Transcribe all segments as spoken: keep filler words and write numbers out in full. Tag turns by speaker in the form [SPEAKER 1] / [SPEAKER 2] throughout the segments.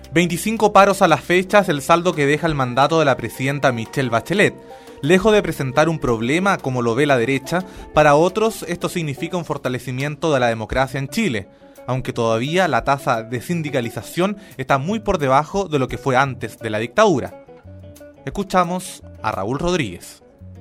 [SPEAKER 1] veinticinco paros a la fecha es el saldo que deja el mandato de la presidenta Michelle Bachelet. Lejos de presentar un problema, como lo ve la derecha, para otros esto significa un fortalecimiento de la democracia en Chile, aunque todavía la tasa de sindicalización está muy por debajo de lo que fue antes de la dictadura. Escuchamos a Raúl Rodríguez.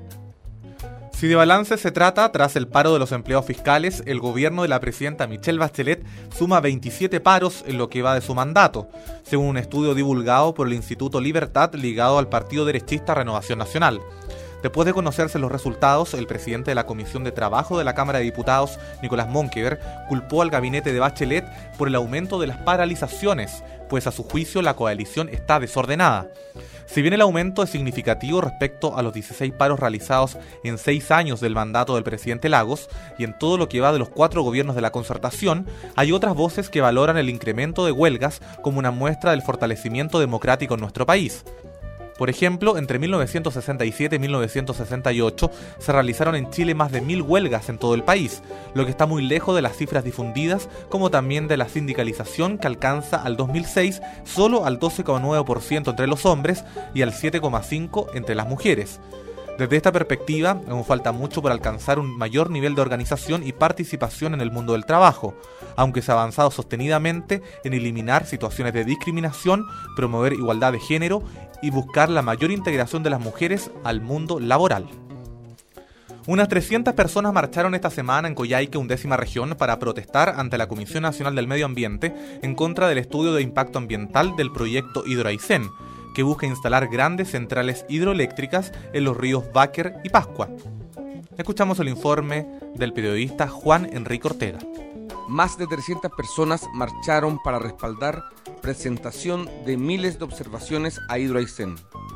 [SPEAKER 1] Si de balance se trata, tras el paro de los empleados fiscales, el gobierno de la presidenta Michelle Bachelet suma veintisiete paros en lo que va de su mandato, según un estudio divulgado por el Instituto Libertad ligado al partido derechista Renovación Nacional. Después de conocerse los resultados, el presidente de la Comisión de Trabajo de la Cámara de Diputados, Nicolás Monkever, culpó al gabinete de Bachelet por el aumento de las paralizaciones, pues a su juicio la coalición está desordenada. Si bien el aumento es significativo respecto a los dieciséis paros realizados en seis años del mandato del presidente Lagos y en todo lo que va de los cuatro gobiernos de la concertación, hay otras voces que valoran el incremento de huelgas como una muestra del fortalecimiento democrático en nuestro país. Por ejemplo, entre mil novecientos sesenta y siete y mil novecientos sesenta y ocho se realizaron en Chile más de mil huelgas en todo el país, lo que está muy lejos de las cifras difundidas, como también de la sindicalización que alcanza al dos mil seis solo al doce coma nueve por ciento entre los hombres y al siete coma cinco por ciento entre las mujeres. Desde esta perspectiva, aún falta mucho por alcanzar un mayor nivel de organización y participación en el mundo del trabajo, aunque se ha avanzado sostenidamente en eliminar situaciones de discriminación, promover igualdad de género y buscar la mayor integración de las mujeres al mundo laboral. Unas trescientas personas marcharon esta semana en Coyhaique, undécima región, para protestar ante la Comisión Nacional del Medio Ambiente en contra del estudio de impacto ambiental del proyecto Hidro Aysén, que busca instalar grandes centrales hidroeléctricas en los ríos Báquer y Pascua. Escuchamos el informe del periodista Juan Enrique Ortega.
[SPEAKER 2] Más de trescientas personas marcharon para respaldar presentación de miles de observaciones a Hidro Aysén.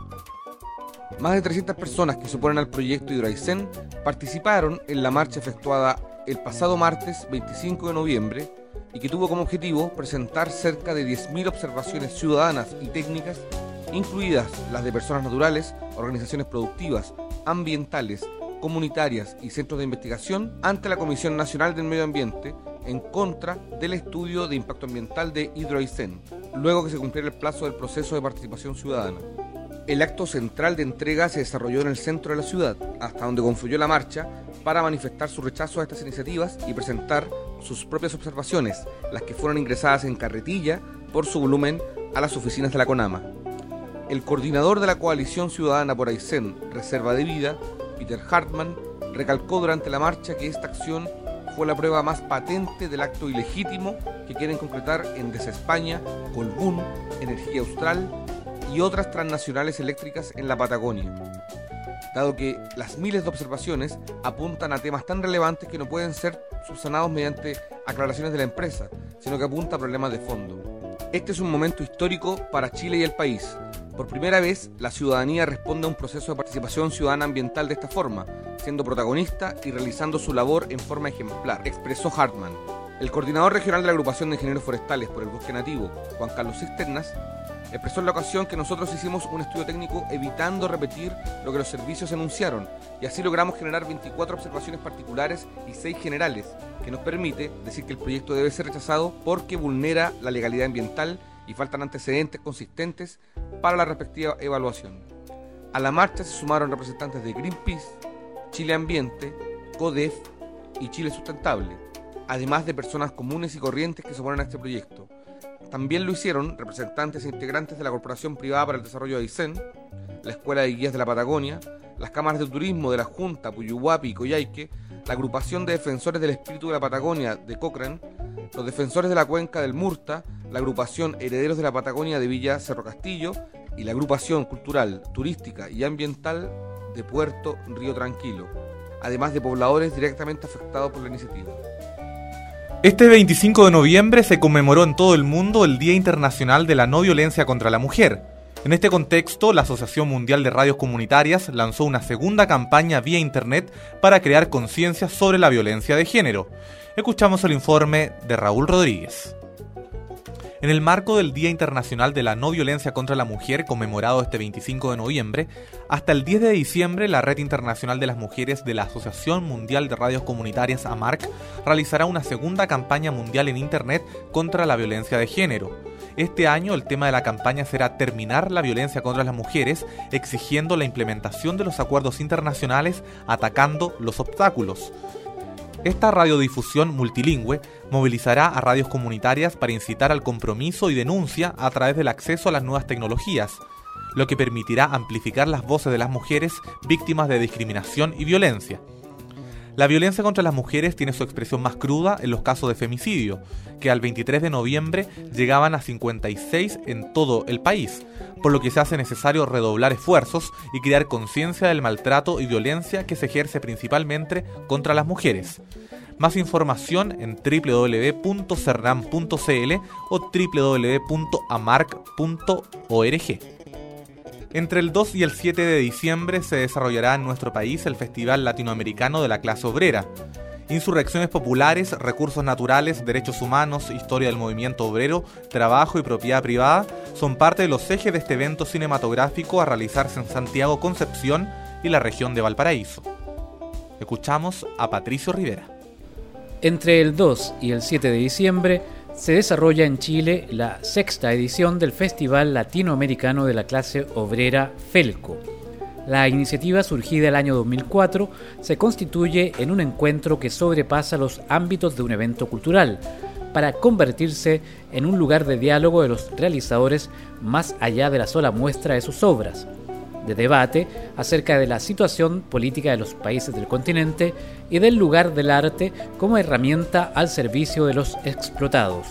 [SPEAKER 2] Más de trescientas personas que se oponen al proyecto Hidro Aysén participaron en la marcha efectuada el pasado martes veinticinco de noviembre y que tuvo como objetivo presentar cerca de diez mil observaciones ciudadanas y técnicas, incluidas las de personas naturales, organizaciones productivas, ambientales, comunitarias y centros de investigación, ante la Comisión Nacional del Medio Ambiente en contra del estudio de impacto ambiental de Hidro Aysén, luego que se cumpliera el plazo del proceso de participación ciudadana. El acto central de entrega se desarrolló en el centro de la ciudad, hasta donde confluyó la marcha para manifestar su rechazo a estas iniciativas y presentar sus propias observaciones, las que fueron ingresadas en carretilla por su volumen a las oficinas de la CONAMA. El coordinador de la Coalición Ciudadana por Aysén, Reserva de Vida, Peter Hartmann, recalcó durante la marcha que esta acción fue la prueba más patente del acto ilegítimo que quieren concretar Endesa España, Colbún, Energía Austral y otras transnacionales eléctricas en la Patagonia, dado que las miles de observaciones apuntan a temas tan relevantes que no pueden ser subsanados mediante aclaraciones de la empresa, sino que apunta a problemas de fondo. Este es un momento histórico para Chile y el país. Por primera vez, la ciudadanía responde a un proceso de participación ciudadana ambiental de esta forma, siendo protagonista y realizando su labor en forma ejemplar, expresó Hartmann. El coordinador regional de la Agrupación de Ingenieros Forestales por el Bosque Nativo, Juan Carlos Cisternas, expresó en la ocasión que nosotros hicimos un estudio técnico evitando repetir lo que los servicios enunciaron, y así logramos generar veinticuatro observaciones particulares y seis generales, que nos permite decir que el proyecto debe ser rechazado porque vulnera la legalidad ambiental y faltan antecedentes consistentes para la respectiva evaluación. A la marcha se sumaron representantes de Greenpeace, Chile Ambiente, CODEF y Chile Sustentable, además de personas comunes y corrientes que se oponen a este proyecto. También lo hicieron representantes e integrantes de la Corporación Privada para el Desarrollo de Aysén, la Escuela de Guías de la Patagonia, las cámaras de turismo de la Junta, Puyuhuapi y Coyhaique, la Agrupación de Defensores del Espíritu de la Patagonia de Cochrane, los defensores de la cuenca del Murta, la Agrupación Herederos de la Patagonia de Villa Cerro Castillo y la Agrupación Cultural, Turística y Ambiental de Puerto Río Tranquilo, además de pobladores directamente afectados por la iniciativa.
[SPEAKER 1] Este veinticinco de noviembre se conmemoró en todo el mundo el Día Internacional de la No Violencia contra la Mujer. En este contexto, la Asociación Mundial de Radios Comunitarias lanzó una segunda campaña vía internet para crear conciencia sobre la violencia de género. Escuchamos el informe de Raúl Rodríguez. En el marco del Día Internacional de la No Violencia contra la Mujer, conmemorado este veinticinco de noviembre, hasta el diez de diciembre, la Red Internacional de las Mujeres de la Asociación Mundial de Radios Comunitarias, AMARC, realizará una segunda campaña mundial en Internet contra la violencia de género. Este año el tema de la campaña será terminar la violencia contra las mujeres, exigiendo la implementación de los acuerdos internacionales, atacando los obstáculos. Esta radiodifusión multilingüe movilizará a radios comunitarias para incitar al compromiso y denuncia a través del acceso a las nuevas tecnologías, lo que permitirá amplificar las voces de las mujeres víctimas de discriminación y violencia. La violencia contra las mujeres tiene su expresión más cruda en los casos de femicidio, que al veintitrés de noviembre llegaban a cincuenta y seis en todo el país, por lo que se hace necesario redoblar esfuerzos y crear conciencia del maltrato y violencia que se ejerce principalmente contra las mujeres. Más información en doble u doble u doble u punto cernam punto c l o doble u doble u doble u punto amarc punto org. Entre el dos y el siete de diciembre se desarrollará en nuestro país el Festival Latinoamericano de la Clase Obrera. Insurrecciones populares, recursos naturales, derechos humanos, historia del movimiento obrero, trabajo y propiedad privada son parte de los ejes de este evento cinematográfico a realizarse en Santiago, Concepción y la región de Valparaíso. Escuchamos a Patricio Rivera.
[SPEAKER 3] Entre el dos y el siete de diciembre se desarrolla en Chile la sexta edición del Festival Latinoamericano de la Clase Obrera FELCO. La iniciativa, surgida el año dos mil cuatro, se constituye en un encuentro que sobrepasa los ámbitos de un evento cultural, para convertirse en un lugar de diálogo de los realizadores más allá de la sola muestra de sus obras, de debate acerca de la situación política de los países del continente y del lugar del arte como herramienta al servicio de los explotados.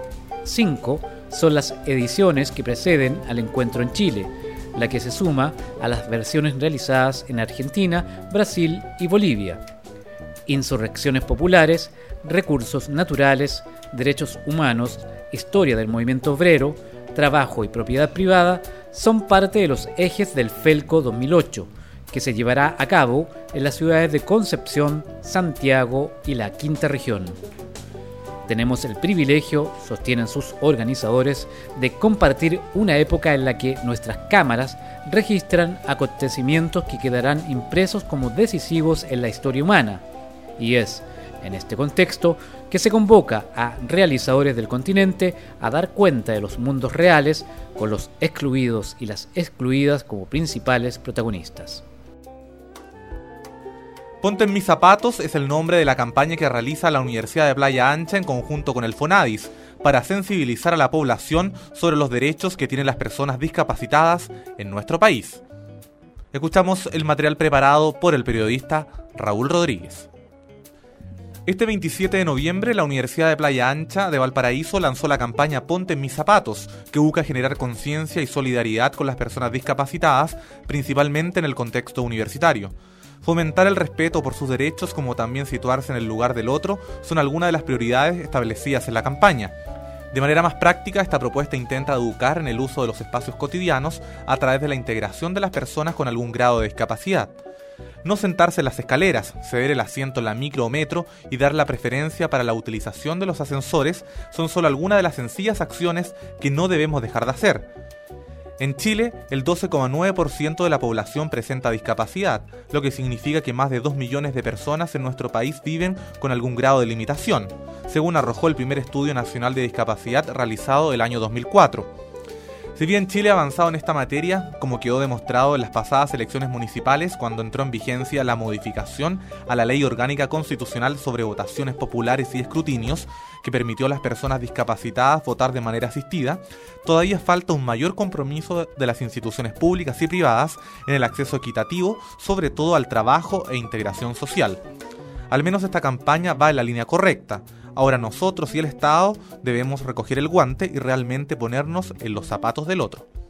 [SPEAKER 3] Cinco son las ediciones que preceden al encuentro en Chile, la que se suma a las versiones realizadas en Argentina, Brasil y Bolivia. Insurrecciones populares, recursos naturales, derechos humanos, historia del movimiento obrero, trabajo y propiedad privada son parte de los ejes del FELCO dos mil ocho, que se llevará a cabo en las ciudades de Concepción, Santiago y la Quinta Región. Tenemos el privilegio, sostienen sus organizadores, de compartir una época en la que nuestras cámaras registran acontecimientos que quedarán impresos como decisivos en la historia humana. Y es, en este contexto, que se convoca a realizadores del continente a dar cuenta de los mundos reales, con los excluidos y las excluidas como principales protagonistas.
[SPEAKER 1] Ponte en mis zapatos es el nombre de la campaña que realiza la Universidad de Playa Ancha en conjunto con el FONADIS para sensibilizar a la población sobre los derechos que tienen las personas discapacitadas en nuestro país. Escuchamos el material preparado por el periodista Raúl Rodríguez. Este veintisiete de noviembre, la Universidad de Playa Ancha de Valparaíso lanzó la campaña Ponte en mis zapatos, que busca generar conciencia y solidaridad con las personas discapacitadas, principalmente en el contexto universitario. Fomentar el respeto por sus derechos, como también situarse en el lugar del otro, son algunas de las prioridades establecidas en la campaña. De manera más práctica, esta propuesta intenta educar en el uso de los espacios cotidianos a través de la integración de las personas con algún grado de discapacidad. No sentarse en las escaleras, ceder el asiento en la micro o metro y dar la preferencia para la utilización de los ascensores son solo algunas de las sencillas acciones que no debemos dejar de hacer. En Chile, el doce coma nueve por ciento de la población presenta discapacidad, lo que significa que más de dos millones de personas en nuestro país viven con algún grado de limitación, según arrojó el primer estudio nacional de discapacidad realizado el año dos mil cuatro. Si bien Chile ha avanzado en esta materia, como quedó demostrado en las pasadas elecciones municipales cuando entró en vigencia la modificación a la Ley Orgánica Constitucional sobre votaciones populares y escrutinios, que permitió a las personas discapacitadas votar de manera asistida, todavía falta un mayor compromiso de las instituciones públicas y privadas en el acceso equitativo, sobre todo al trabajo e integración social. Al menos esta campaña va en la línea correcta. Ahora nosotros y el Estado debemos recoger el guante y realmente ponernos en los zapatos del otro.